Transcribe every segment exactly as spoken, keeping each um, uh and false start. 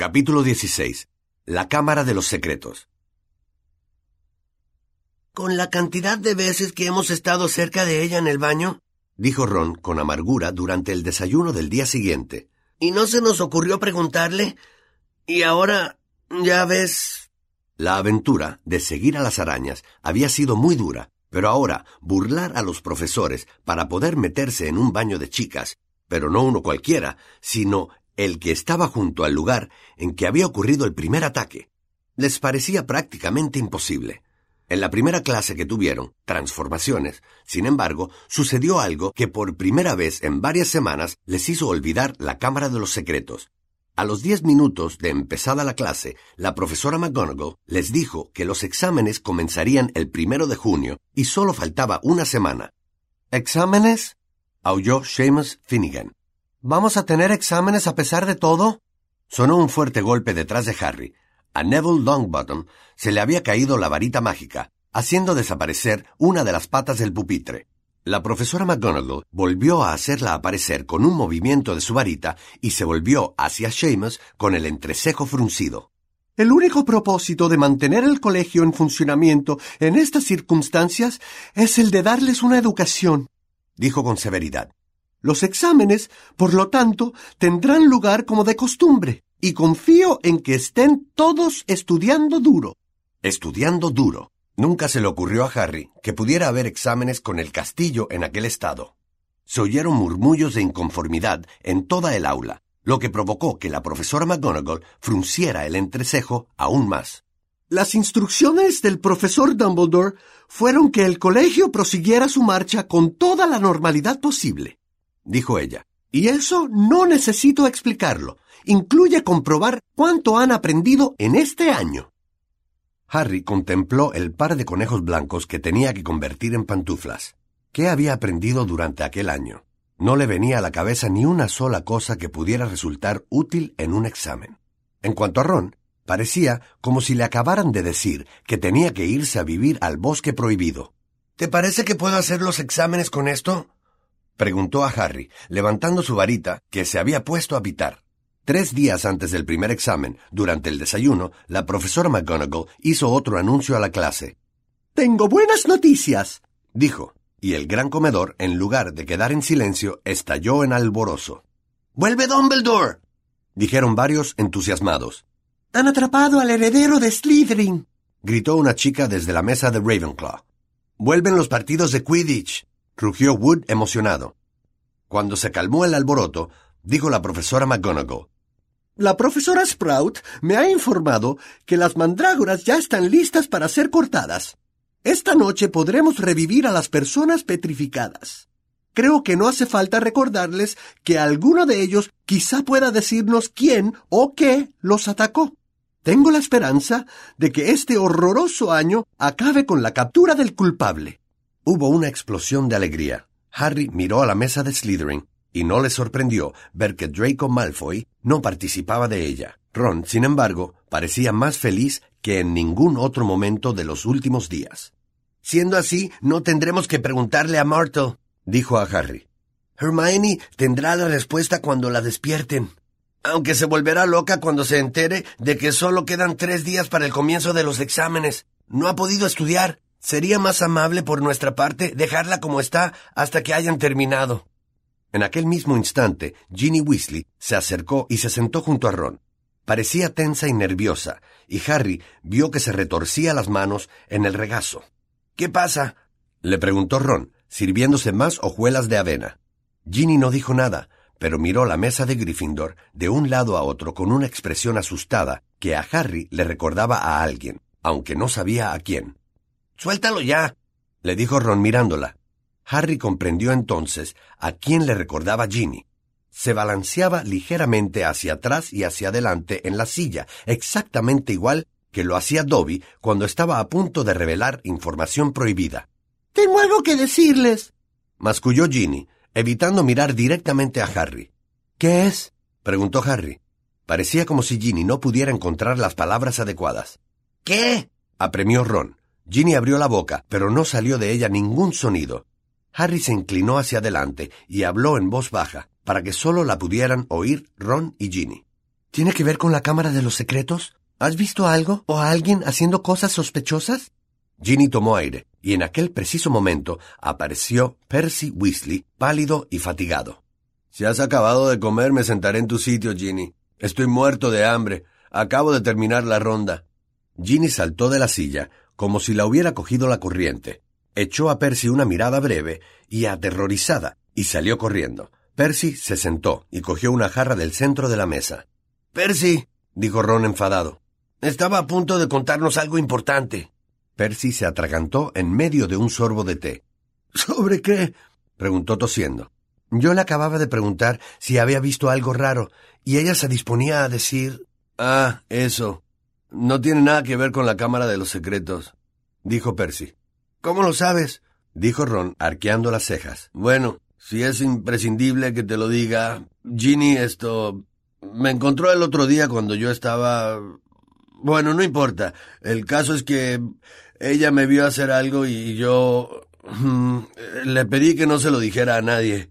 Capítulo dieciséis. La Cámara de los Secretos. Con la cantidad de veces que hemos estado cerca de ella en el baño, dijo Ron con amargura durante el desayuno del día siguiente. Y no se nos ocurrió preguntarle, y ahora, ya ves... La aventura de seguir a las arañas había sido muy dura, pero ahora burlar a los profesores para poder meterse en un baño de chicas, pero no uno cualquiera, sino el que estaba junto al lugar en que había ocurrido el primer ataque, les parecía prácticamente imposible. En la primera clase que tuvieron, transformaciones, sin embargo, sucedió algo que por primera vez en varias semanas les hizo olvidar la Cámara de los Secretos. A los diez minutos de empezada la clase, la profesora McGonagall les dijo que los exámenes comenzarían el primero de junio y solo faltaba una semana. ¿Exámenes?, aulló Seamus Finnegan. ¿Vamos a tener exámenes a pesar de todo? Sonó un fuerte golpe detrás de Harry. A Neville Longbottom se le había caído la varita mágica, haciendo desaparecer una de las patas del pupitre. La profesora McGonagall volvió a hacerla aparecer con un movimiento de su varita y se volvió hacia Seamus con el entrecejo fruncido. El único propósito de mantener el colegio en funcionamiento en estas circunstancias es el de darles una educación, dijo con severidad. Los exámenes, por lo tanto, tendrán lugar como de costumbre, y confío en que estén todos estudiando duro. Estudiando duro. Nunca se le ocurrió a Harry que pudiera haber exámenes con el castillo en aquel estado. Se oyeron murmullos de inconformidad en toda el aula, lo que provocó que la profesora McGonagall frunciera el entrecejo aún más. Las instrucciones del profesor Dumbledore fueron que el colegio prosiguiera su marcha con toda la normalidad posible, dijo ella. Y eso no necesito explicarlo. Incluye comprobar cuánto han aprendido en este año. Harry contempló el par de conejos blancos que tenía que convertir en pantuflas. ¿Qué había aprendido durante aquel año? No le venía a la cabeza ni una sola cosa que pudiera resultar útil en un examen. En cuanto a Ron, parecía como si le acabaran de decir que tenía que irse a vivir al bosque prohibido. ¿Te parece que puedo hacer los exámenes con esto?, preguntó a Harry, levantando su varita que se había puesto a pitar. Tres días antes del primer examen, durante el desayuno, la profesora McGonagall hizo otro anuncio a la clase. «Tengo buenas noticias», dijo, y el gran comedor, en lugar de quedar en silencio, estalló en alborozo. «¡Vuelve Dumbledore!», dijeron varios entusiasmados. «Han atrapado al heredero de Slytherin», gritó una chica desde la mesa de Ravenclaw. «Vuelven los partidos de Quidditch», rugió Wood emocionado. Cuando se calmó el alboroto, dijo la profesora McGonagall. La profesora Sprout me ha informado que las mandrágoras ya están listas para ser cortadas. Esta noche podremos revivir a las personas petrificadas. Creo que no hace falta recordarles que alguno de ellos quizá pueda decirnos quién o qué los atacó. Tengo la esperanza de que este horroroso año acabe con la captura del culpable. Hubo una explosión de alegría. Harry miró a la mesa de Slytherin y no le sorprendió ver que Draco Malfoy no participaba de ella. Ron, sin embargo, parecía más feliz que en ningún otro momento de los últimos días. «Siendo así, no tendremos que preguntarle a Myrtle», dijo a Harry. «Hermione tendrá la respuesta cuando la despierten. Aunque se volverá loca cuando se entere de que solo quedan tres días para el comienzo de los exámenes. No ha podido estudiar. Sería más amable por nuestra parte dejarla como está hasta que hayan terminado». En aquel mismo instante, Ginny Weasley se acercó y se sentó junto a Ron. Parecía tensa y nerviosa, y Harry vio que se retorcía las manos en el regazo. «¿Qué pasa?», le preguntó Ron, sirviéndose más hojuelas de avena. Ginny no dijo nada, pero miró la mesa de Gryffindor de un lado a otro con una expresión asustada que a Harry le recordaba a alguien, aunque no sabía a quién. «Suéltalo ya», le dijo Ron mirándola. Harry comprendió entonces a quién le recordaba Ginny. Se balanceaba ligeramente hacia atrás y hacia adelante en la silla, exactamente igual que lo hacía Dobby cuando estaba a punto de revelar información prohibida. «Tengo algo que decirles», masculló Ginny, evitando mirar directamente a Harry. «¿Qué es?», preguntó Harry. Parecía como si Ginny no pudiera encontrar las palabras adecuadas. «¿Qué?», apremió Ron. Ginny abrió la boca, pero no salió de ella ningún sonido. Harry se inclinó hacia adelante y habló en voz baja, para que solo la pudieran oír Ron y Ginny. ¿Tiene que ver con la Cámara de los Secretos? ¿Has visto algo o a alguien haciendo cosas sospechosas? Ginny tomó aire, y en aquel preciso momento apareció Percy Weasley, pálido y fatigado. Si has acabado de comer, me sentaré en tu sitio, Ginny. Estoy muerto de hambre. Acabo de terminar la ronda. Ginny saltó de la silla, como si la hubiera cogido la corriente. Echó a Percy una mirada breve y aterrorizada, y salió corriendo. Percy se sentó y cogió una jarra del centro de la mesa. «Percy», dijo Ron enfadado. «estaba a punto de contarnos algo importante». Percy se atragantó en medio de un sorbo de té. «¿Sobre qué?», preguntó tosiendo. «Yo le acababa de preguntar si había visto algo raro, y ella se disponía a decir...» «Ah, eso. No tiene nada que ver con la Cámara de los Secretos», dijo Percy. «¿Cómo lo sabes?», dijo Ron, arqueando las cejas. «Bueno, si es imprescindible que te lo diga, Ginny, esto... me encontró el otro día cuando yo estaba... Bueno, no importa. El caso es que ella me vio hacer algo y yo... le pedí que no se lo dijera a nadie.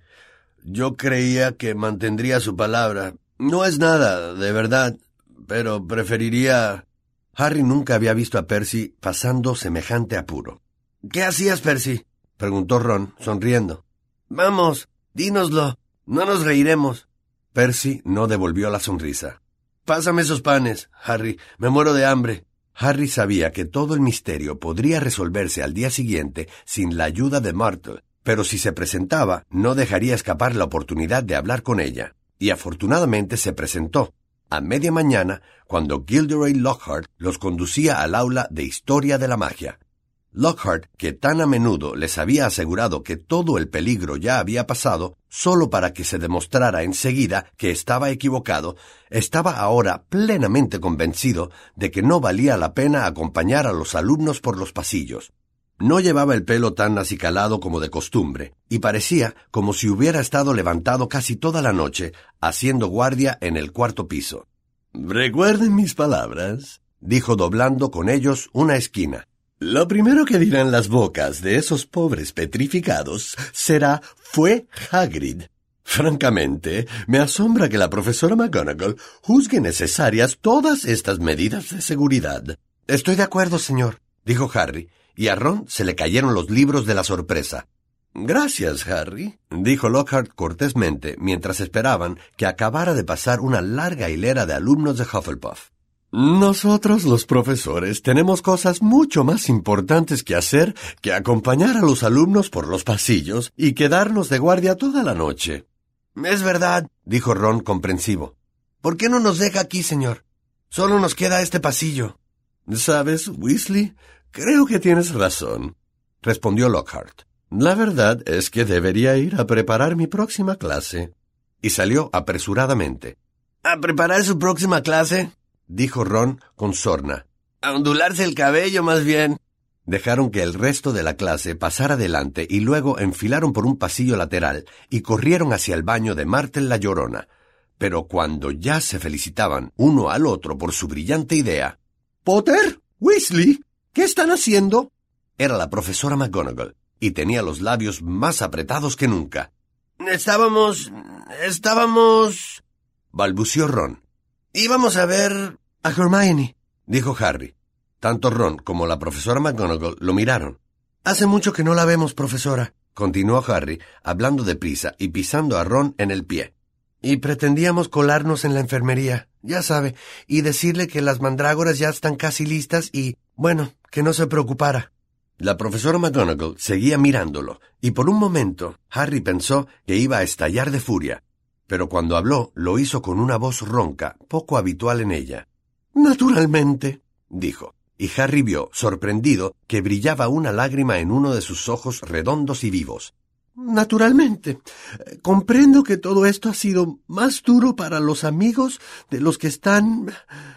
Yo creía que mantendría su palabra. No es nada, de verdad, pero preferiría... Harry nunca había visto a Percy pasando semejante apuro. «¿Qué hacías, Percy?», preguntó Ron, sonriendo. «Vamos, dínoslo. No nos reiremos». Percy no devolvió la sonrisa. «Pásame esos panes, Harry. Me muero de hambre». Harry sabía que todo el misterio podría resolverse al día siguiente sin la ayuda de Myrtle, pero si se presentaba, no dejaría escapar la oportunidad de hablar con ella. Y afortunadamente se presentó, a media mañana, cuando Gilderoy Lockhart los conducía al aula de Historia de la Magia. Lockhart, que tan a menudo les había asegurado que todo el peligro ya había pasado, solo para que se demostrara enseguida que estaba equivocado, estaba ahora plenamente convencido de que no valía la pena acompañar a los alumnos por los pasillos. No llevaba el pelo tan acicalado como de costumbre, y parecía como si hubiera estado levantado casi toda la noche, haciendo guardia en el cuarto piso. «Recuerden mis palabras», dijo doblando con ellos una esquina. «Lo primero que dirán las bocas de esos pobres petrificados será «fue Hagrid». Francamente, me asombra que la profesora McGonagall juzgue necesarias todas estas medidas de seguridad». «Estoy de acuerdo, señor», dijo Harry, y a Ron se le cayeron los libros de la sorpresa. «Gracias, Harry», dijo Lockhart cortésmente mientras esperaban que acabara de pasar una larga hilera de alumnos de Hufflepuff. «Nosotros, los profesores, tenemos cosas mucho más importantes que hacer que acompañar a los alumnos por los pasillos y quedarnos de guardia toda la noche». «Es verdad», dijo Ron comprensivo. «¿Por qué no nos deja aquí, señor? Solo nos queda este pasillo». «¿Sabes, Weasley? Creo que tienes razón», respondió Lockhart. «La verdad es que debería ir a preparar mi próxima clase». Y salió apresuradamente. ¿A preparar su próxima clase?, dijo Ron con sorna. «A ondularse el cabello, más bien». Dejaron que el resto de la clase pasara adelante y luego enfilaron por un pasillo lateral y corrieron hacia el baño de Myrtle la Llorona. Pero cuando ya se felicitaban uno al otro por su brillante idea... «Potter, Weasley, ¿qué están haciendo?», era la profesora McGonagall, y tenía los labios más apretados que nunca. «Estábamos... estábamos...» balbució Ron. «Íbamos a ver...» «A Hermione», dijo Harry. Tanto Ron como la profesora McGonagall lo miraron. «Hace mucho que no la vemos, profesora», continuó Harry, hablando deprisa y pisando a Ron en el pie. «Y pretendíamos colarnos en la enfermería, ya sabe, y decirle que las mandrágoras ya están casi listas y, bueno, que no se preocupara». La profesora McGonagall seguía mirándolo, y por un momento Harry pensó que iba a estallar de furia. Pero cuando habló, lo hizo con una voz ronca, poco habitual en ella. «Naturalmente», dijo, y Harry vio, sorprendido, que brillaba una lágrima en uno de sus ojos redondos y vivos. «Naturalmente. Comprendo que todo esto ha sido más duro para los amigos de los que están...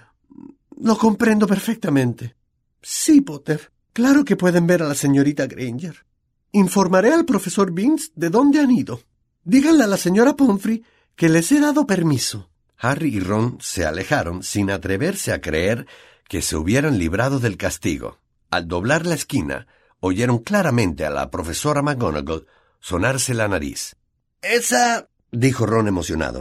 Lo comprendo perfectamente. Sí, Potter, claro que pueden ver a la señorita Granger. Informaré al profesor Binns de dónde han ido. Díganle a la señora Pomfrey que les he dado permiso». Harry y Ron se alejaron sin atreverse a creer que se hubieran librado del castigo. Al doblar la esquina, oyeron claramente a la profesora McGonagall sonarse la nariz. «Esa...» dijo Ron emocionado.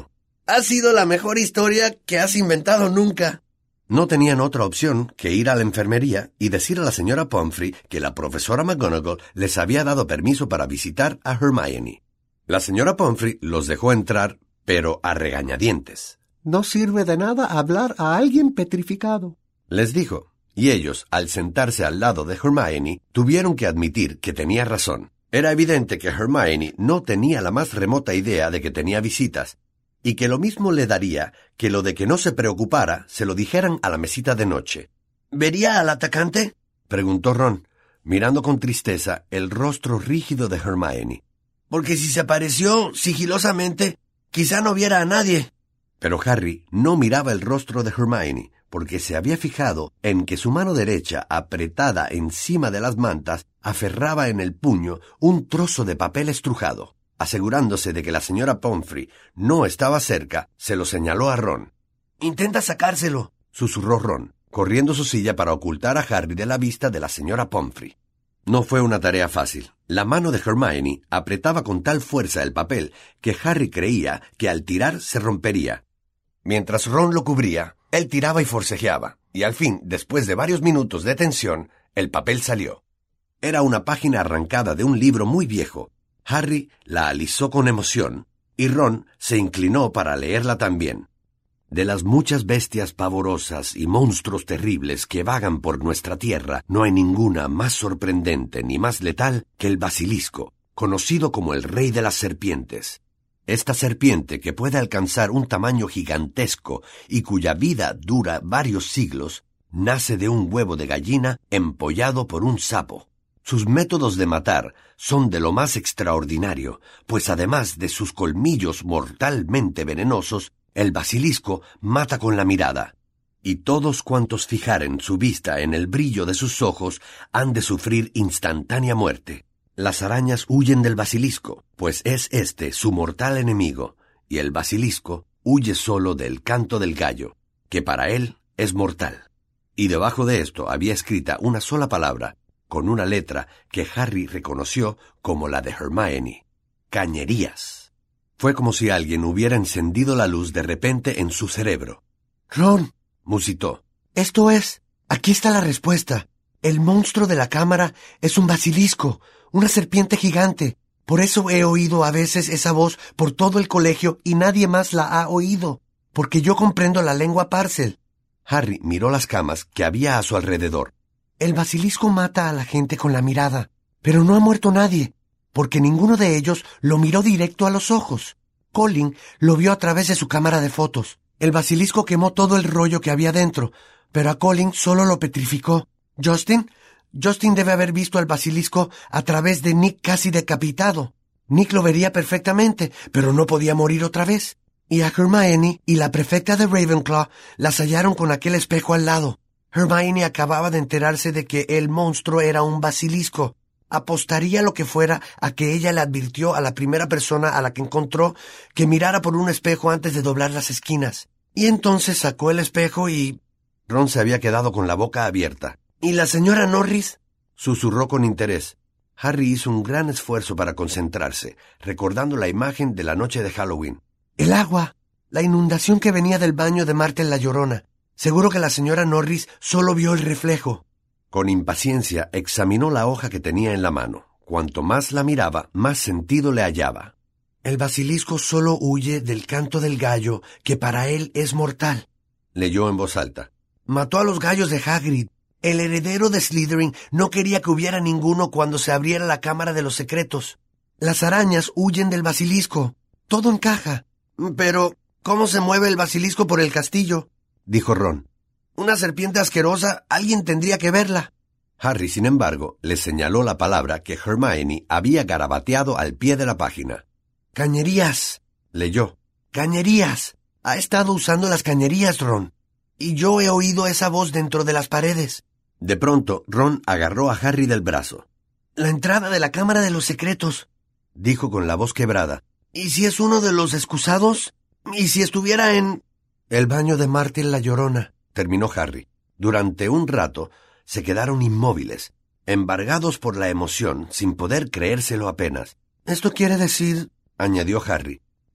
Ha sido la mejor historia que has inventado nunca. No tenían otra opción que ir a la enfermería y decir a la señora Pomfrey que la profesora McGonagall les había dado permiso para visitar a Hermione. La señora Pomfrey los dejó entrar, pero a regañadientes. No sirve de nada hablar a alguien petrificado, les dijo, y ellos, al sentarse al lado de Hermione, tuvieron que admitir que tenía razón. Era evidente que Hermione no tenía la más remota idea de que tenía visitas, y que lo mismo le daría que lo de que no se preocupara se lo dijeran a la mesita de noche. ¿Vería al atacante?, preguntó Ron, mirando con tristeza el rostro rígido de Hermione. Porque si se apareció sigilosamente, quizá no viera a nadie. Pero Harry no miraba el rostro de Hermione, porque se había fijado en que su mano derecha, apretada encima de las mantas, aferraba en el puño un trozo de papel estrujado. Asegurándose de que la señora Pomfrey no estaba cerca, se lo señaló a Ron. «Intenta sacárselo», susurró Ron, corriendo su silla para ocultar a Harry de la vista de la señora Pomfrey. No fue una tarea fácil. La mano de Hermione apretaba con tal fuerza el papel que Harry creía que al tirar se rompería. Mientras Ron lo cubría, él tiraba y forcejeaba, y al fin, después de varios minutos de tensión, el papel salió. Era una página arrancada de un libro muy viejo. Harry la alisó con emoción, y Ron se inclinó para leerla también. De las muchas bestias pavorosas y monstruos terribles que vagan por nuestra tierra, no hay ninguna más sorprendente ni más letal que el basilisco, conocido como el rey de las serpientes. Esta serpiente, que puede alcanzar un tamaño gigantesco y cuya vida dura varios siglos, nace de un huevo de gallina empollado por un sapo. Sus métodos de matar son de lo más extraordinario, pues además de sus colmillos mortalmente venenosos, el basilisco mata con la mirada, y todos cuantos fijaren su vista en el brillo de sus ojos han de sufrir instantánea muerte. Las arañas huyen del basilisco, pues es este su mortal enemigo, y el basilisco huye solo del canto del gallo, que para él es mortal. Y debajo de esto había escrita una sola palabra, con una letra que Harry reconoció como la de Hermione: cañerías. Fue como si alguien hubiera encendido la luz de repente en su cerebro. «Ron», musitó. «Esto es. Aquí está la respuesta. El monstruo de la cámara es un basilisco, una serpiente gigante. Por eso he oído a veces esa voz por todo el colegio y nadie más la ha oído, porque yo comprendo la lengua Parcel». Harry miró las camas que había a su alrededor. «El basilisco mata a la gente con la mirada, pero no ha muerto nadie, porque ninguno de ellos lo miró directo a los ojos. Colin lo vio a través de su cámara de fotos. El basilisco quemó todo el rollo que había dentro, pero a Colin solo lo petrificó. Justin, Justin debe haber visto al basilisco a través de Nick casi decapitado. Nick lo vería perfectamente, pero no podía morir otra vez. Y a Hermione y la prefecta de Ravenclaw las hallaron con aquel espejo al lado. Hermione acababa de enterarse de que el monstruo era un basilisco. Apostaría lo que fuera a que ella le advirtió a la primera persona a la que encontró que mirara por un espejo antes de doblar las esquinas. Y entonces sacó el espejo y... Ron se había quedado con la boca abierta. ¿Y la señora Norris?, susurró con interés. Harry hizo un gran esfuerzo para concentrarse, recordando la imagen de la noche de Halloween. El agua, la inundación que venía del baño de Martel la Llorona. Seguro que la señora Norris solo vio el reflejo. Con impaciencia examinó la hoja que tenía en la mano. Cuanto más la miraba, más sentido le hallaba. El basilisco solo huye del canto del gallo, que para él es mortal. Leyó en voz alta. Mató a los gallos de Hagrid. El heredero de Slytherin no quería que hubiera ninguno cuando se abriera la Cámara de los Secretos. Las arañas huyen del basilisco. Todo encaja. Pero, ¿cómo se mueve el basilisco por el castillo?, dijo Ron. Una serpiente asquerosa, alguien tendría que verla. Harry, sin embargo, le señaló la palabra que Hermione había garabateado al pie de la página. Cañerías, leyó. Cañerías. Ha estado usando las cañerías, Ron. Y yo he oído esa voz dentro de las paredes. De pronto, Ron agarró a Harry del brazo. La entrada de la Cámara de los Secretos, dijo con la voz quebrada. ¿Y si es uno de los excusados? ¿Y si estuviera en...? El baño de Martel la Llorona, terminó Harry. Durante un rato se quedaron inmóviles, embargados por la emoción, sin poder creérselo apenas. «Esto quiere decir», añadió Harry,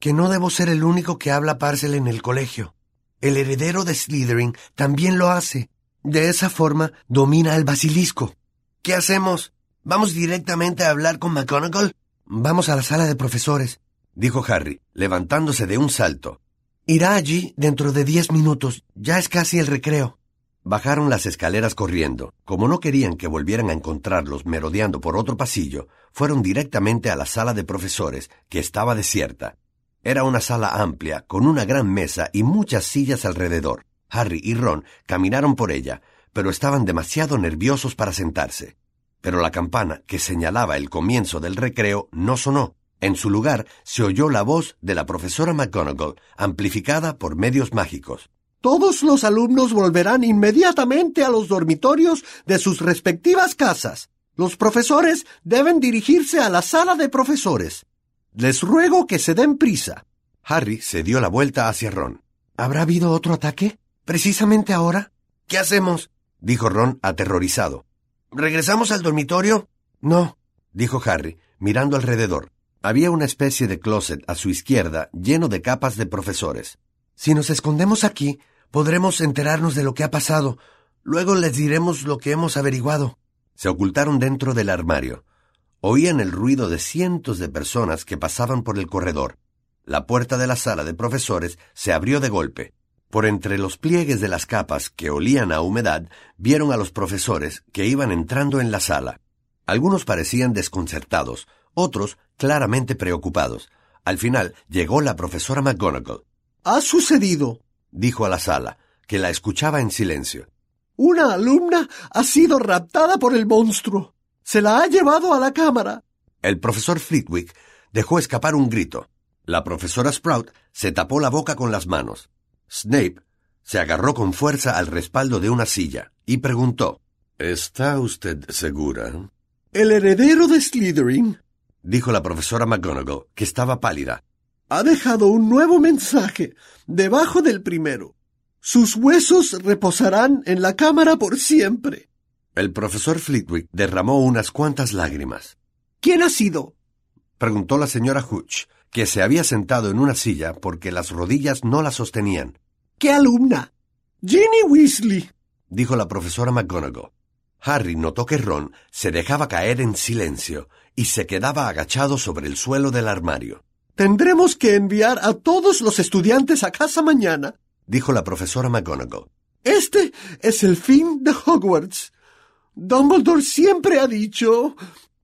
que no debo ser el único que habla Parcel en el colegio. El heredero de Slytherin también lo hace. De esa forma domina el basilisco. ¿Qué hacemos? ¿Vamos directamente a hablar con McGonagall? Vamos a la sala de profesores, dijo Harry, levantándose de un salto. Irá allí dentro de diez minutos. Ya es casi el recreo. Bajaron las escaleras corriendo. Como no querían que volvieran a encontrarlos merodeando por otro pasillo, fueron directamente a la sala de profesores, que estaba desierta. Era una sala amplia, con una gran mesa y muchas sillas alrededor. Harry y Ron caminaron por ella, pero estaban demasiado nerviosos para sentarse. Pero la campana que señalaba el comienzo del recreo no sonó. En su lugar se oyó la voz de la profesora McGonagall, amplificada por medios mágicos. Todos los alumnos volverán inmediatamente a los dormitorios de sus respectivas casas. Los profesores deben dirigirse a la sala de profesores. Les ruego que se den prisa. Harry se dio la vuelta hacia Ron. ¿Habrá habido otro ataque? ¿Precisamente ahora? ¿Qué hacemos?, dijo Ron aterrorizado. ¿Regresamos al dormitorio? No, dijo Harry, mirando alrededor. Había una especie de closet a su izquierda lleno de capas de profesores. Si nos escondemos aquí, podremos enterarnos de lo que ha pasado. Luego les diremos lo que hemos averiguado. Se ocultaron dentro del armario. Oían el ruido de cientos de personas que pasaban por el corredor. La puerta de la sala de profesores se abrió de golpe. Por entre los pliegues de las capas que olían a humedad, vieron a los profesores que iban entrando en la sala. Algunos parecían desconcertados, otros claramente preocupados. Al final llegó la profesora McGonagall. «Ha sucedido», dijo a la sala, que la escuchaba en silencio. «Una alumna ha sido raptada por el monstruo. Se la ha llevado a la cámara». El profesor Flitwick dejó escapar un grito. La profesora Sprout se tapó la boca con las manos. Snape se agarró con fuerza al respaldo de una silla y preguntó: «¿Está usted segura?» «El heredero de Slytherin», dijo la profesora McGonagall, que estaba pálida, «ha dejado un nuevo mensaje debajo del primero. Sus huesos reposarán en la cámara por siempre». El profesor Flitwick derramó unas cuantas lágrimas. «¿Quién ha sido?», preguntó la señora Hooch, que se había sentado en una silla porque las rodillas no la sostenían. «¿Qué alumna?» «Ginny Weasley», dijo la profesora McGonagall. Harry notó que Ron se dejaba caer en silencio y se quedaba agachado sobre el suelo del armario. «Tendremos que enviar a todos los estudiantes a casa mañana», dijo la profesora McGonagall. «Este es el fin de Hogwarts. Dumbledore siempre ha dicho...»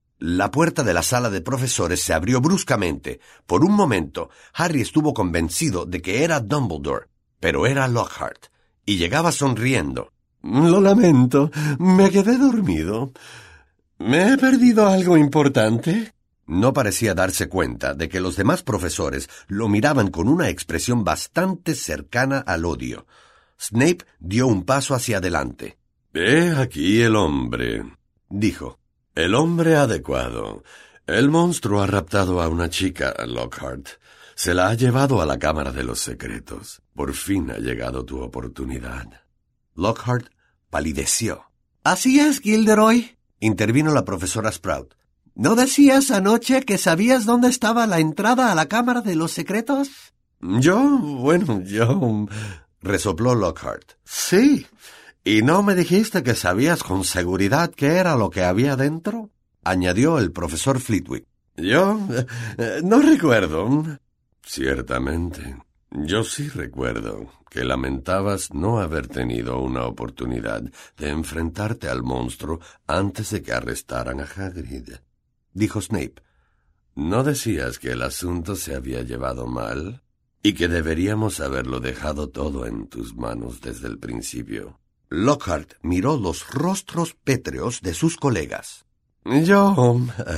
La puerta de la sala de profesores se abrió bruscamente. Por un momento, Harry estuvo convencido de que era Dumbledore, pero era Lockhart, y llegaba sonriendo. «Lo lamento, me quedé dormido. ¿Me he perdido algo importante?» No parecía darse cuenta de que los demás profesores lo miraban con una expresión bastante cercana al odio. Snape dio un paso hacia adelante. «He aquí el hombre», dijo. «El hombre adecuado. El monstruo ha raptado a una chica, Lockhart. Se la ha llevado a la Cámara de los Secretos. Por fin ha llegado tu oportunidad». Lockhart palideció. «Así es, Gilderoy», intervino la profesora Sprout. «¿No decías anoche que sabías dónde estaba la entrada a la Cámara de los Secretos?» «Yo, bueno, yo...» resopló Lockhart. «Sí. ¿Y no me dijiste que sabías con seguridad qué era lo que había dentro?», añadió el profesor Flitwick. «Yo eh, no recuerdo». «Ciertamente, yo sí recuerdo que lamentabas no haber tenido una oportunidad de enfrentarte al monstruo antes de que arrestaran a Hagrid», dijo Snape. «¿No decías que el asunto se había llevado mal y que deberíamos haberlo dejado todo en tus manos desde el principio?» Lockhart miró los rostros pétreos de sus colegas. Yo...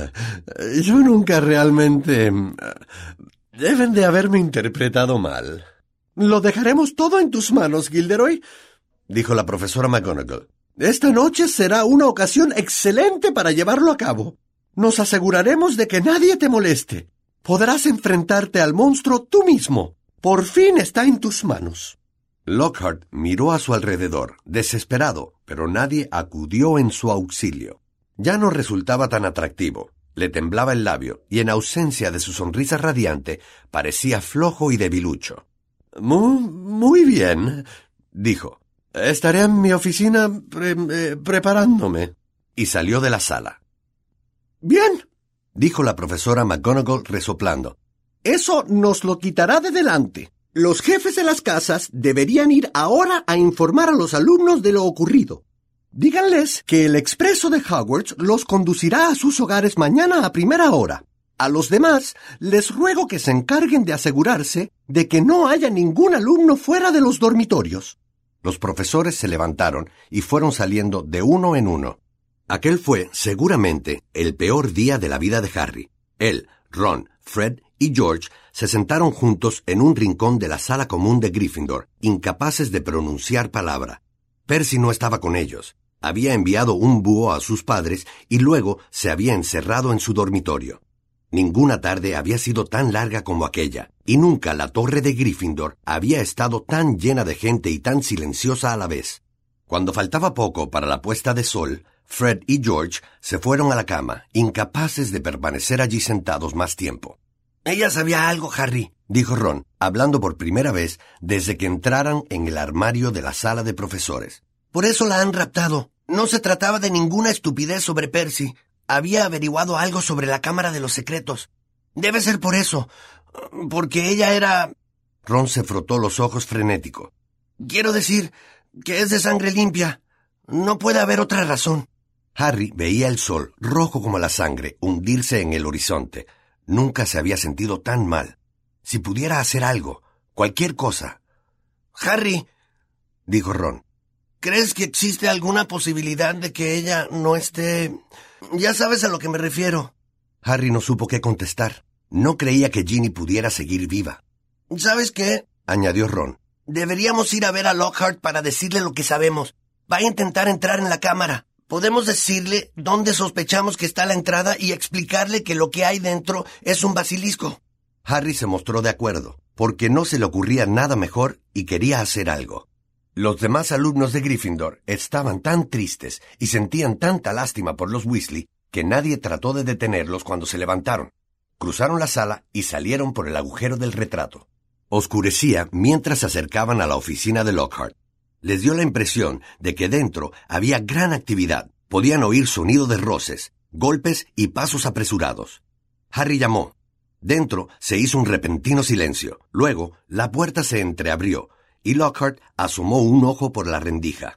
yo nunca realmente... deben de haberme interpretado mal. «Lo dejaremos todo en tus manos, Gilderoy», dijo la profesora McGonagall. «Esta noche será una ocasión excelente para llevarlo a cabo. Nos aseguraremos de que nadie te moleste. Podrás enfrentarte al monstruo tú mismo. Por fin está en tus manos». Lockhart miró a su alrededor, desesperado, pero nadie acudió en su auxilio. Ya no resultaba tan atractivo, Le temblaba el labio y en ausencia de su sonrisa radiante parecía flojo y debilucho. Muy, muy bien, dijo. Estaré en mi oficina pre- eh, preparándome. Y salió de la sala. Bien, dijo la profesora McGonagall resoplando. Eso nos lo quitará de delante. Los jefes de las casas deberían ir ahora a informar a los alumnos de lo ocurrido. Díganles que el expreso de Hogwarts los conducirá a sus hogares mañana a primera hora. A los demás, les ruego que se encarguen de asegurarse de que no haya ningún alumno fuera de los dormitorios. Los profesores se levantaron y fueron saliendo de uno en uno. Aquel fue, seguramente, el peor día de la vida de Harry. Él, Ron, Fred y George se sentaron juntos en un rincón de la sala común de Gryffindor, incapaces de pronunciar palabra. Percy no estaba con ellos. Había enviado un búho a sus padres y luego se había encerrado en su dormitorio. Ninguna tarde había sido tan larga como aquella, y nunca la torre de Gryffindor había estado tan llena de gente y tan silenciosa a la vez. Cuando faltaba poco para la puesta de sol, Fred y George se fueron a la cama, incapaces de permanecer allí sentados más tiempo. «Ella sabía algo, Harry», dijo Ron, hablando por primera vez desde que entraran en el armario de la sala de profesores. «Por eso la han raptado. No se trataba de ninguna estupidez sobre Percy. Había averiguado algo sobre la Cámara de los Secretos. Debe ser por eso. Porque ella era...» Ron se frotó los ojos frenético. «Quiero decir que es de sangre limpia. No puede haber otra razón». Harry veía el sol, rojo como la sangre, hundirse en el horizonte. Nunca se había sentido tan mal. Si pudiera hacer algo, cualquier cosa. «Harry», dijo Ron, ¿crees que existe alguna posibilidad de que ella no esté...? Ya sabes a lo que me refiero. Harry no supo qué contestar. No creía que Ginny pudiera seguir viva. ¿Sabes qué?, añadió Ron. Deberíamos ir a ver a Lockhart para decirle lo que sabemos. Va a intentar entrar en la cámara. Podemos decirle dónde sospechamos que está la entrada y explicarle que lo que hay dentro es un basilisco. Harry se mostró de acuerdo, porque no se le ocurría nada mejor y quería hacer algo. Los demás alumnos de Gryffindor estaban tan tristes y sentían tanta lástima por los Weasley que nadie trató de detenerlos cuando se levantaron. Cruzaron la sala y salieron por el agujero del retrato. Oscurecía mientras se acercaban a la oficina de Lockhart. Les dio la impresión de que dentro había gran actividad. Podían oír sonido de roces, golpes y pasos apresurados. Harry llamó. Dentro se hizo un repentino silencio. Luego, la puerta se entreabrió y Lockhart asomó un ojo por la rendija.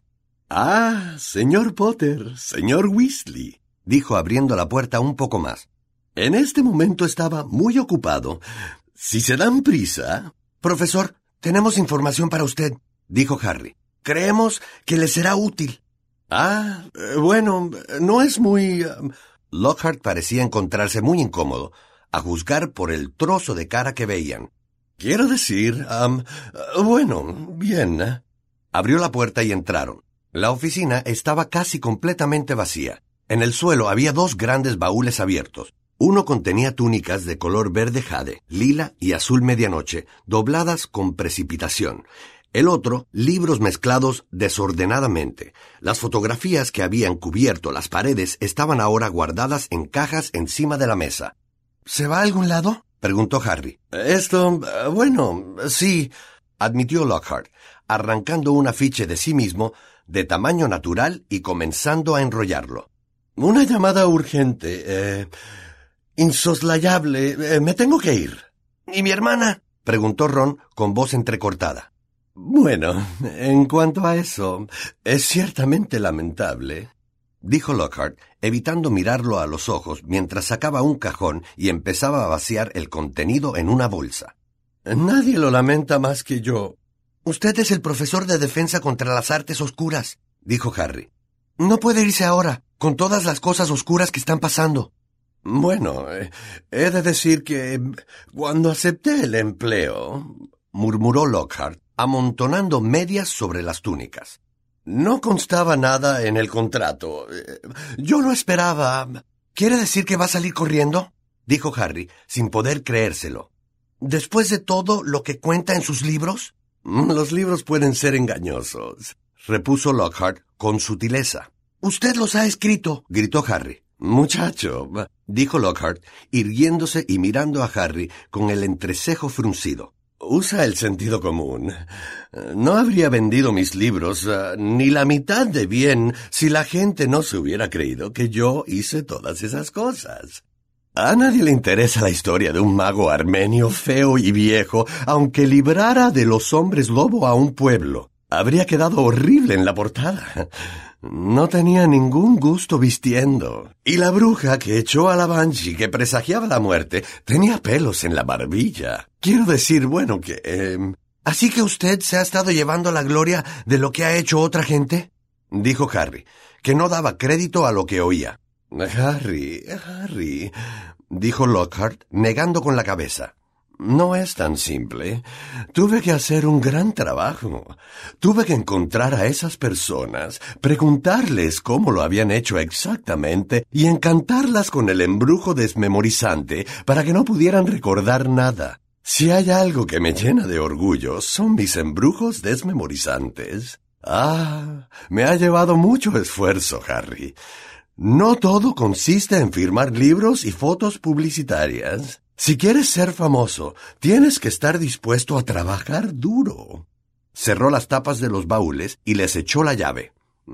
«Ah, señor Potter, señor Weasley», dijo abriendo la puerta un poco más. «En este momento estaba muy ocupado. Si se dan prisa...» «Profesor, tenemos información para usted», dijo Harry. «Creemos que le será útil». «Ah, bueno, no es muy...» Uh... Lockhart parecía encontrarse muy incómodo, a juzgar por el trozo de cara que veían. «Quiero decir, um, uh, bueno, bien...» Abrió la puerta y entraron. La oficina estaba casi completamente vacía. En el suelo había dos grandes baúles abiertos. Uno contenía túnicas de color verde jade, lila y azul medianoche, dobladas con precipitación. El otro, libros mezclados desordenadamente. Las fotografías que habían cubierto las paredes estaban ahora guardadas en cajas encima de la mesa. ¿Se va a algún lado?, preguntó Harry. «Esto, bueno, sí», admitió Lockhart, arrancando un afiche de sí mismo de tamaño natural y comenzando a enrollarlo. «Una llamada urgente, eh, insoslayable, eh, me tengo que ir». «¿Y mi hermana?», preguntó Ron con voz entrecortada. «Bueno, en cuanto a eso, es ciertamente lamentable», dijo Lockhart, evitando mirarlo a los ojos mientras sacaba un cajón y empezaba a vaciar el contenido en una bolsa. «Nadie lo lamenta más que yo». «Usted es el profesor de defensa contra las artes oscuras», dijo Harry. «No puede irse ahora, con todas las cosas oscuras que están pasando». «Bueno, eh, he de decir que cuando acepté el empleo», murmuró Lockhart, amontonando medias sobre las túnicas. «no constaba nada en el contrato. Yo lo esperaba». «¿Quiere decir que va a salir corriendo?», dijo Harry, sin poder creérselo. «¿Después de todo lo que cuenta en sus libros?» «Los libros pueden ser engañosos», repuso Lockhart con sutileza. «Usted los ha escrito», gritó Harry. Muchacho, dijo Lockhart, irguiéndose y mirando a Harry con el entrecejo fruncido. Usa el sentido común. No habría vendido mis libros uh, ni la mitad de bien si la gente no se hubiera creído que yo hice todas esas cosas. A nadie le interesa la historia de un mago armenio feo y viejo, aunque librara de los hombres lobo a un pueblo. Habría quedado horrible en la portada. No tenía ningún gusto vistiendo. Y la bruja que echó a la Banshee, que presagiaba la muerte, tenía pelos en la barbilla. Quiero decir, bueno, que... Eh... ¿Así que usted se ha estado llevando la gloria de lo que ha hecho otra gente? Dijo Harry, que no daba crédito a lo que oía. Harry, Harry, dijo Lockhart, negando con la cabeza. No es tan simple. Tuve que hacer un gran trabajo. Tuve que encontrar a esas personas, preguntarles cómo lo habían hecho exactamente y encantarlas con el embrujo desmemorizante para que no pudieran recordar nada. Si hay algo que me llena de orgullo, son mis embrujos desmemorizantes. Ah, me ha llevado mucho esfuerzo, Harry. No todo consiste en firmar libros y fotos publicitarias. Si quieres ser famoso, tienes que estar dispuesto a trabajar duro. Cerró las tapas de los baúles y les echó la llave.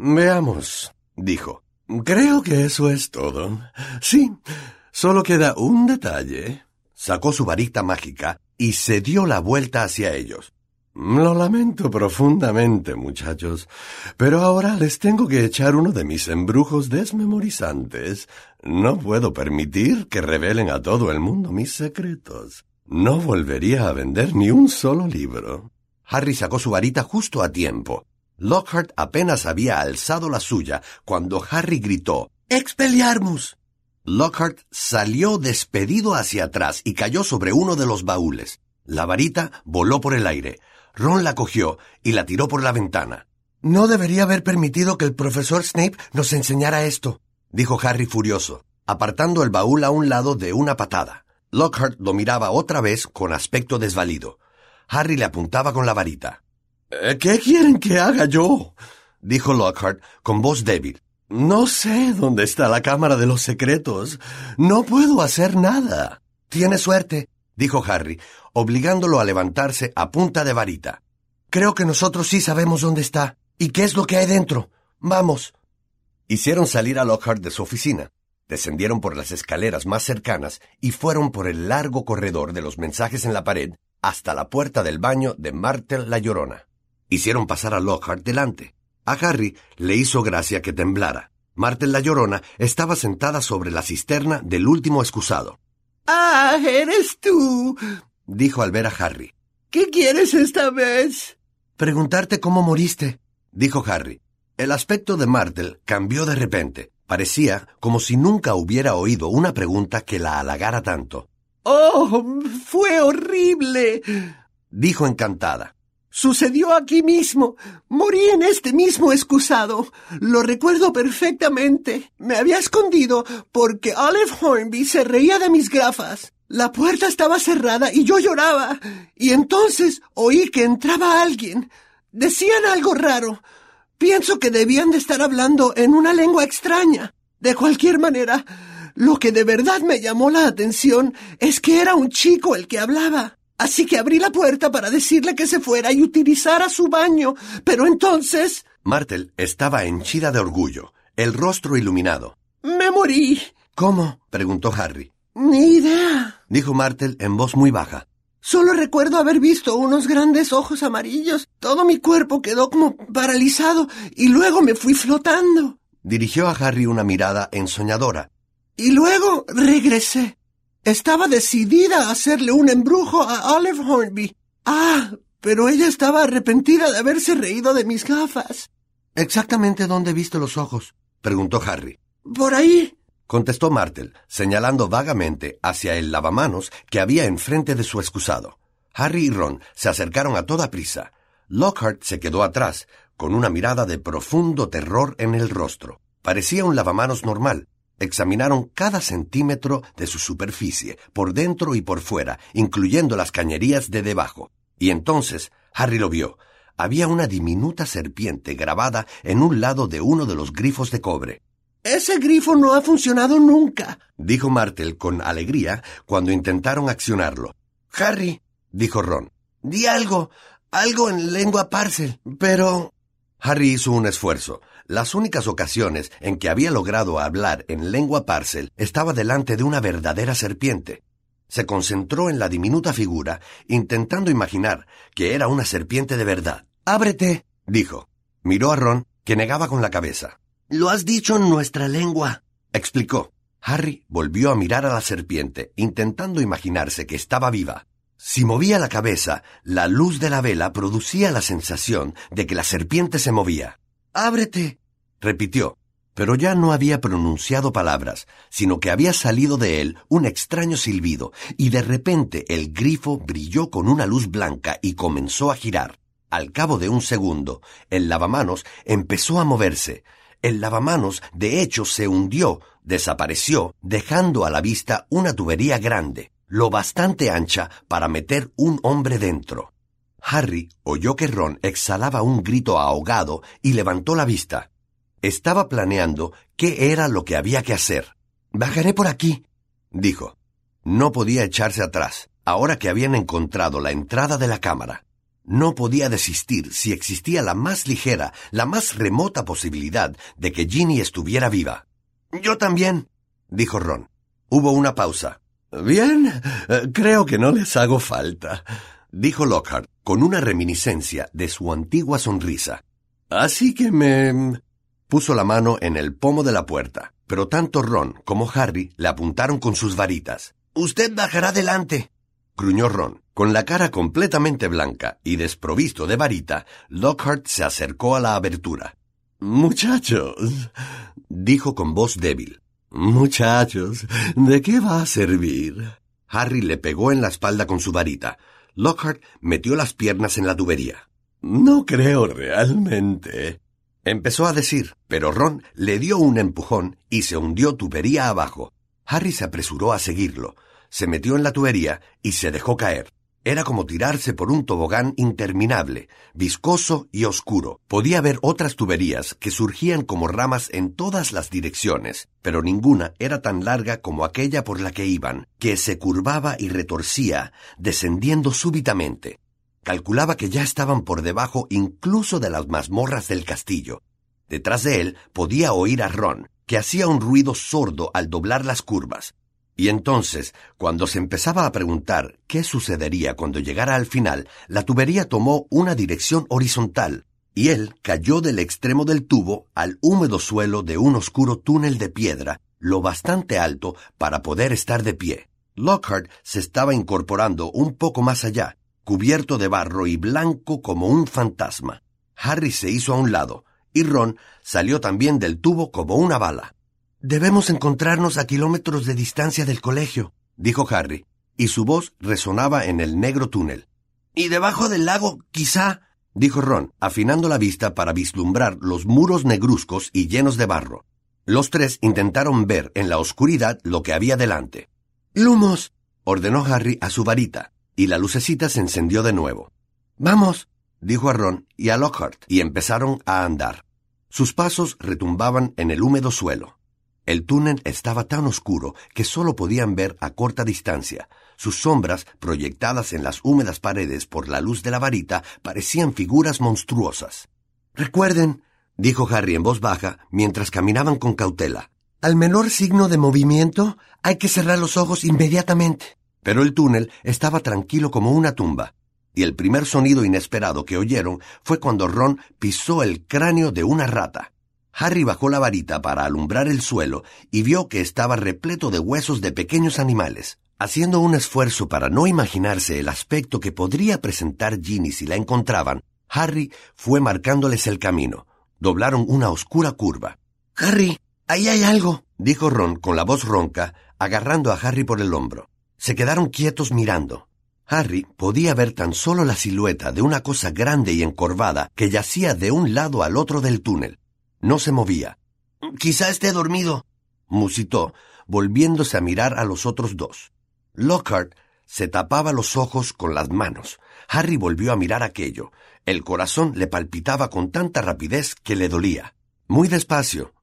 Veamos, dijo. Creo que eso es todo. Sí, solo queda un detalle. Sacó su varita mágica y se dio la vuelta hacia ellos. Lo lamento profundamente, muchachos, pero ahora les tengo que echar uno de mis embrujos desmemorizantes. No puedo permitir que revelen a todo el mundo mis secretos. No volvería a vender ni un solo libro. Harry sacó su varita justo a tiempo. Lockhart apenas había alzado la suya cuando Harry gritó «¡Expelliarmus!». Lockhart salió despedido hacia atrás y cayó sobre uno de los baúles. La varita voló por el aire. Ron la cogió y la tiró por la ventana. «No debería haber permitido que el profesor Snape nos enseñara esto», dijo Harry furioso, apartando el baúl a un lado de una patada. Lockhart lo miraba otra vez con aspecto desvalido. Harry le apuntaba con la varita. «¿Qué quieren que haga yo?», dijo Lockhart con voz débil. «No sé dónde está la Cámara de los Secretos. No puedo hacer nada». «Tiene suerte», dijo Harry, obligándolo a levantarse a punta de varita. «Creo que nosotros sí sabemos dónde está. ¿Y qué es lo que hay dentro? Vamos». Hicieron salir a Lockhart de su oficina, descendieron por las escaleras más cercanas y fueron por el largo corredor de los mensajes en la pared hasta la puerta del baño de Martel la Llorona. Hicieron pasar a Lockhart delante. A Harry le hizo gracia que temblara. Martel la Llorona estaba sentada sobre la cisterna del último excusado. «Ah, eres tú», dijo al ver a Harry. «¿Qué quieres esta vez?» «Preguntarte cómo moriste», dijo Harry. El aspecto de Martel cambió de repente. Parecía como si nunca hubiera oído una pregunta que la halagara tanto. «Oh, fue horrible», dijo encantada. «Sucedió aquí mismo. Morí en este mismo excusado. Lo recuerdo perfectamente. Me había escondido porque Olive Hornby se reía de mis gafas. La puerta estaba cerrada y yo lloraba. Y entonces oí que entraba alguien. Decían algo raro. Pienso que debían de estar hablando en una lengua extraña. De cualquier manera, lo que de verdad me llamó la atención es que era un chico el que hablaba. Así que abrí la puerta para decirle que se fuera y utilizara su baño. Pero entonces...» Martel estaba henchida de orgullo, el rostro iluminado. «Me morí». «¿Cómo?», preguntó Harry. «Ni idea», dijo Martel en voz muy baja. «Solo recuerdo haber visto unos grandes ojos amarillos. Todo mi cuerpo quedó como paralizado y luego me fui flotando». Dirigió a Harry una mirada ensoñadora. «Y luego regresé. Estaba decidida a hacerle un embrujo a Olive Hornby. Ah, pero ella estaba arrepentida de haberse reído de mis gafas». «¿Exactamente dónde viste los ojos?», preguntó Harry. «Por ahí», contestó Martel, señalando vagamente hacia el lavamanos que había enfrente de su excusado. Harry y Ron se acercaron a toda prisa. Lockhart se quedó atrás, con una mirada de profundo terror en el rostro. Parecía un lavamanos normal. Examinaron cada centímetro de su superficie, por dentro y por fuera, incluyendo las cañerías de debajo. Y entonces Harry lo vio. Había una diminuta serpiente grabada en un lado de uno de los grifos de cobre. Ese grifo no ha funcionado nunca, dijo Martel con alegría cuando intentaron accionarlo. Harry, dijo Ron, di algo, algo en lengua Parcel, pero... Harry hizo un esfuerzo. Las únicas ocasiones en que había logrado hablar en lengua Parcel estaba delante de una verdadera serpiente. Se concentró en la diminuta figura, intentando imaginar que era una serpiente de verdad. «Ábrete», dijo. Miró a Ron, que negaba con la cabeza. «Lo has dicho en nuestra lengua», explicó. Harry volvió a mirar a la serpiente, intentando imaginarse que estaba viva. Si movía la cabeza, la luz de la vela producía la sensación de que la serpiente se movía. «Ábrete», repitió, pero ya no había pronunciado palabras, sino que había salido de él un extraño silbido, y de repente el grifo brilló con una luz blanca y comenzó a girar. Al cabo de un segundo, el lavamanos empezó a moverse. El lavamanos, de hecho, se hundió, desapareció, dejando a la vista una tubería grande, lo bastante ancha para meter un hombre dentro. Harry oyó que Ron exhalaba un grito ahogado y levantó la vista. Estaba planeando qué era lo que había que hacer. «Bajaré por aquí», dijo. No podía echarse atrás, ahora que habían encontrado la entrada de la cámara. No podía desistir si existía la más ligera, la más remota posibilidad de que Ginny estuviera viva. «Yo también», dijo Ron. Hubo una pausa. «Bien, creo que no les hago falta», dijo Lockhart, con una reminiscencia de su antigua sonrisa. «Así que me...» Puso la mano en el pomo de la puerta, pero tanto Ron como Harry le apuntaron con sus varitas. «Usted bajará delante», gruñó Ron. Con la cara completamente blanca y desprovisto de varita, Lockhart se acercó a la abertura. «Muchachos», dijo con voz débil. «Muchachos, ¿de qué va a servir?» Harry le pegó en la espalda con su varita. Lockhart metió las piernas en la tubería. «No creo realmente», empezó a decir, pero Ron le dio un empujón y se hundió tubería abajo. Harry se apresuró a seguirlo. Se metió en la tubería y se dejó caer. Era como tirarse por un tobogán interminable, viscoso y oscuro. Podía ver otras tuberías que surgían como ramas en todas las direcciones, pero ninguna era tan larga como aquella por la que iban, que se curvaba y retorcía, descendiendo súbitamente. Calculaba que ya estaban por debajo incluso de las mazmorras del castillo. Detrás de él podía oír a Ron, que hacía un ruido sordo al doblar las curvas. Y entonces, cuando se empezaba a preguntar qué sucedería cuando llegara al final, la tubería tomó una dirección horizontal, y él cayó del extremo del tubo al húmedo suelo de un oscuro túnel de piedra, lo bastante alto para poder estar de pie. Lockhart se estaba incorporando un poco más allá, cubierto de barro y blanco como un fantasma. Harry se hizo a un lado, y Ron salió también del tubo como una bala. «Debemos encontrarnos a kilómetros de distancia del colegio», dijo Harry, y su voz resonaba en el negro túnel. «Y debajo del lago, quizá», dijo Ron, afinando la vista para vislumbrar los muros negruzcos y llenos de barro. Los tres intentaron ver en la oscuridad lo que había delante. «Lumos», ordenó Harry a su varita, y la lucecita se encendió de nuevo. «Vamos», dijo a Ron y a Lockhart, y empezaron a andar. Sus pasos retumbaban en el húmedo suelo. El túnel estaba tan oscuro que solo podían ver a corta distancia. Sus sombras, proyectadas en las húmedas paredes por la luz de la varita, parecían figuras monstruosas. «Recuerden», dijo Harry en voz baja, mientras caminaban con cautela, «al menor signo de movimiento hay que cerrar los ojos inmediatamente». Pero el túnel estaba tranquilo como una tumba, y el primer sonido inesperado que oyeron fue cuando Ron pisó el cráneo de una rata. Harry bajó la varita para alumbrar el suelo y vio que estaba repleto de huesos de pequeños animales. Haciendo un esfuerzo para no imaginarse el aspecto que podría presentar Ginny si la encontraban, Harry fue marcándoles el camino. Doblaron una oscura curva. «Harry, ahí hay algo», dijo Ron con la voz ronca, agarrando a Harry por el hombro. Se quedaron quietos mirando. Harry podía ver tan solo la silueta de una cosa grande y encorvada que yacía de un lado al otro del túnel. No se movía. «Quizá esté dormido», musitó, volviéndose a mirar a los otros dos. Lockhart se tapaba los ojos con las manos. Harry volvió a mirar aquello. El corazón le palpitaba con tanta rapidez que le dolía. Muy despacio,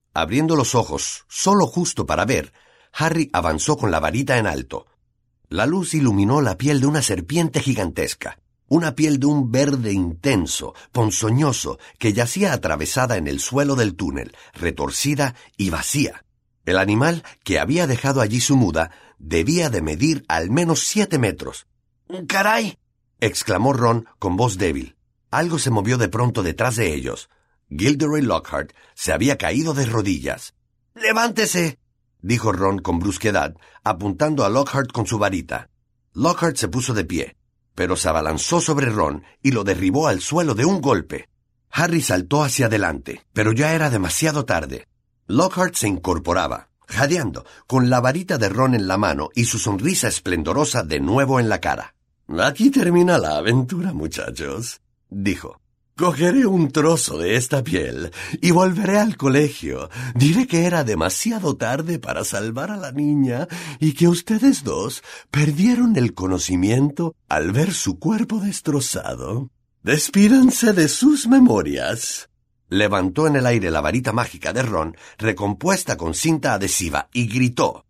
Abriendo los ojos, solo justo para ver, Harry avanzó con la varita en alto. La luz iluminó la piel de una serpiente gigantesca, una piel de un verde intenso, ponzoñoso, que yacía atravesada en el suelo del túnel, retorcida y vacía. El animal, que había dejado allí su muda, debía de medir al menos siete metros. ¡Caray!, exclamó Ron con voz débil. Algo se movió de pronto detrás de ellos. Gilderoy Lockhart se había caído de rodillas. ¡Levántese!, dijo Ron con brusquedad, apuntando a Lockhart con su varita. Lockhart se puso de pie, pero se abalanzó sobre Ron y lo derribó al suelo de un golpe. Harry saltó hacia adelante, pero ya era demasiado tarde. Lockhart se incorporaba, jadeando, con la varita de Ron en la mano y su sonrisa esplendorosa de nuevo en la cara. «Aquí termina la aventura, muchachos», dijo. «Cogeré un trozo de esta piel y volveré al colegio. Diré que era demasiado tarde para salvar a la niña y que ustedes dos perdieron el conocimiento al ver su cuerpo destrozado. Despídanse de sus memorias». Levantó en el aire la varita mágica de Ron, recompuesta con cinta adhesiva, y gritó: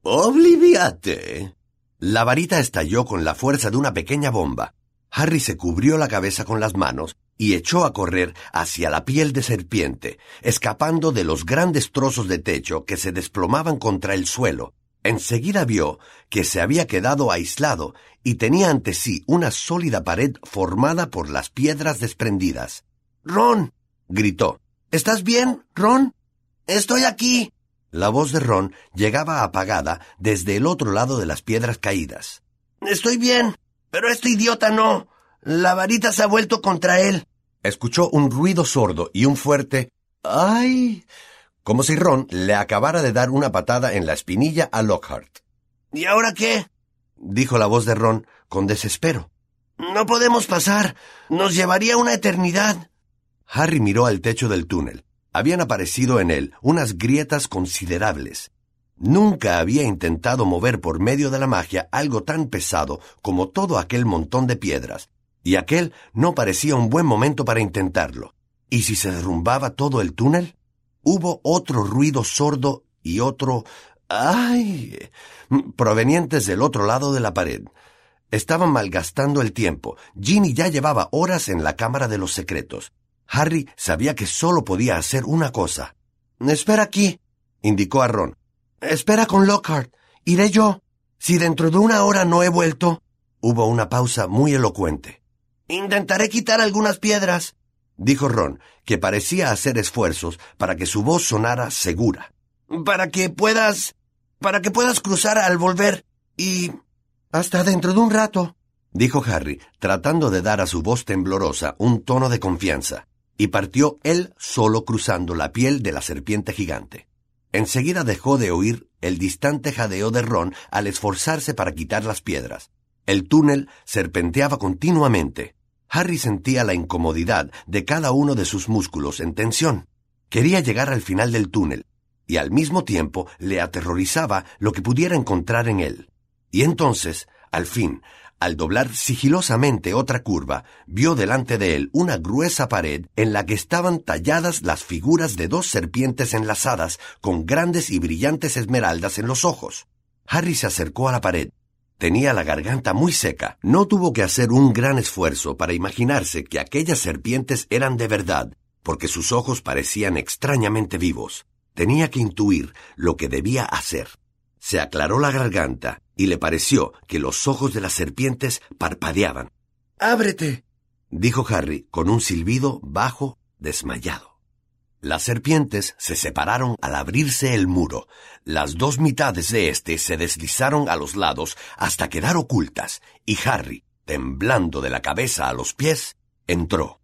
«¡Obliviate!». La varita estalló con la fuerza de una pequeña bomba. Harry se cubrió la cabeza con las manos y echó a correr hacia la piel de serpiente, escapando de los grandes trozos de techo que se desplomaban contra el suelo. Enseguida vio que se había quedado aislado y tenía ante sí una sólida pared formada por las piedras desprendidas. «Ron», gritó. «¿Estás bien, Ron? Estoy aquí». La voz de Ron llegaba apagada desde el otro lado de las piedras caídas. «Estoy bien, pero este idiota no. La varita se ha vuelto contra él». Escuchó un ruido sordo y un fuerte «¡ay!», como si Ron le acabara de dar una patada en la espinilla a Lockhart. «¿Y ahora qué?», dijo la voz de Ron con desespero. «No podemos pasar. Nos llevaría una eternidad». Harry miró al techo del túnel. Habían aparecido en él unas grietas considerables. Nunca había intentado mover por medio de la magia algo tan pesado como todo aquel montón de piedras, y aquel no parecía un buen momento para intentarlo. ¿Y si se derrumbaba todo el túnel? Hubo otro ruido sordo y otro «ay», provenientes del otro lado de la pared. Estaban malgastando el tiempo. Ginny ya llevaba horas en la cámara de los secretos. Harry sabía que solo podía hacer una cosa. «Espera aquí», indicó a Ron. «Espera con Lockhart. Iré yo. Si dentro de una hora no he vuelto». Hubo una pausa muy elocuente. «Intentaré quitar algunas piedras», dijo Ron, que parecía hacer esfuerzos para que su voz sonara segura. «Para que puedas... para que puedas cruzar al volver. Y... hasta dentro de un rato», dijo Harry, tratando de dar a su voz temblorosa un tono de confianza. Y partió él solo cruzando la piel de la serpiente gigante. Enseguida dejó de oír el distante jadeo de Ron al esforzarse para quitar las piedras. El túnel serpenteaba continuamente. Harry sentía la incomodidad de cada uno de sus músculos en tensión. Quería llegar al final del túnel, y al mismo tiempo le aterrorizaba lo que pudiera encontrar en él. Y entonces, al fin, al doblar sigilosamente otra curva, vio delante de él una gruesa pared en la que estaban talladas las figuras de dos serpientes enlazadas con grandes y brillantes esmeraldas en los ojos. Harry se acercó a la pared. Tenía la garganta muy seca. No tuvo que hacer un gran esfuerzo para imaginarse que aquellas serpientes eran de verdad, porque sus ojos parecían extrañamente vivos. Tenía que intuir lo que debía hacer. Se aclaró la garganta y le pareció que los ojos de las serpientes parpadeaban. «Ábrete», dijo Harry con un silbido bajo, desmayado. Las serpientes se separaron al abrirse el muro. Las dos mitades de éste se deslizaron a los lados hasta quedar ocultas, y Harry, temblando de la cabeza a los pies, entró.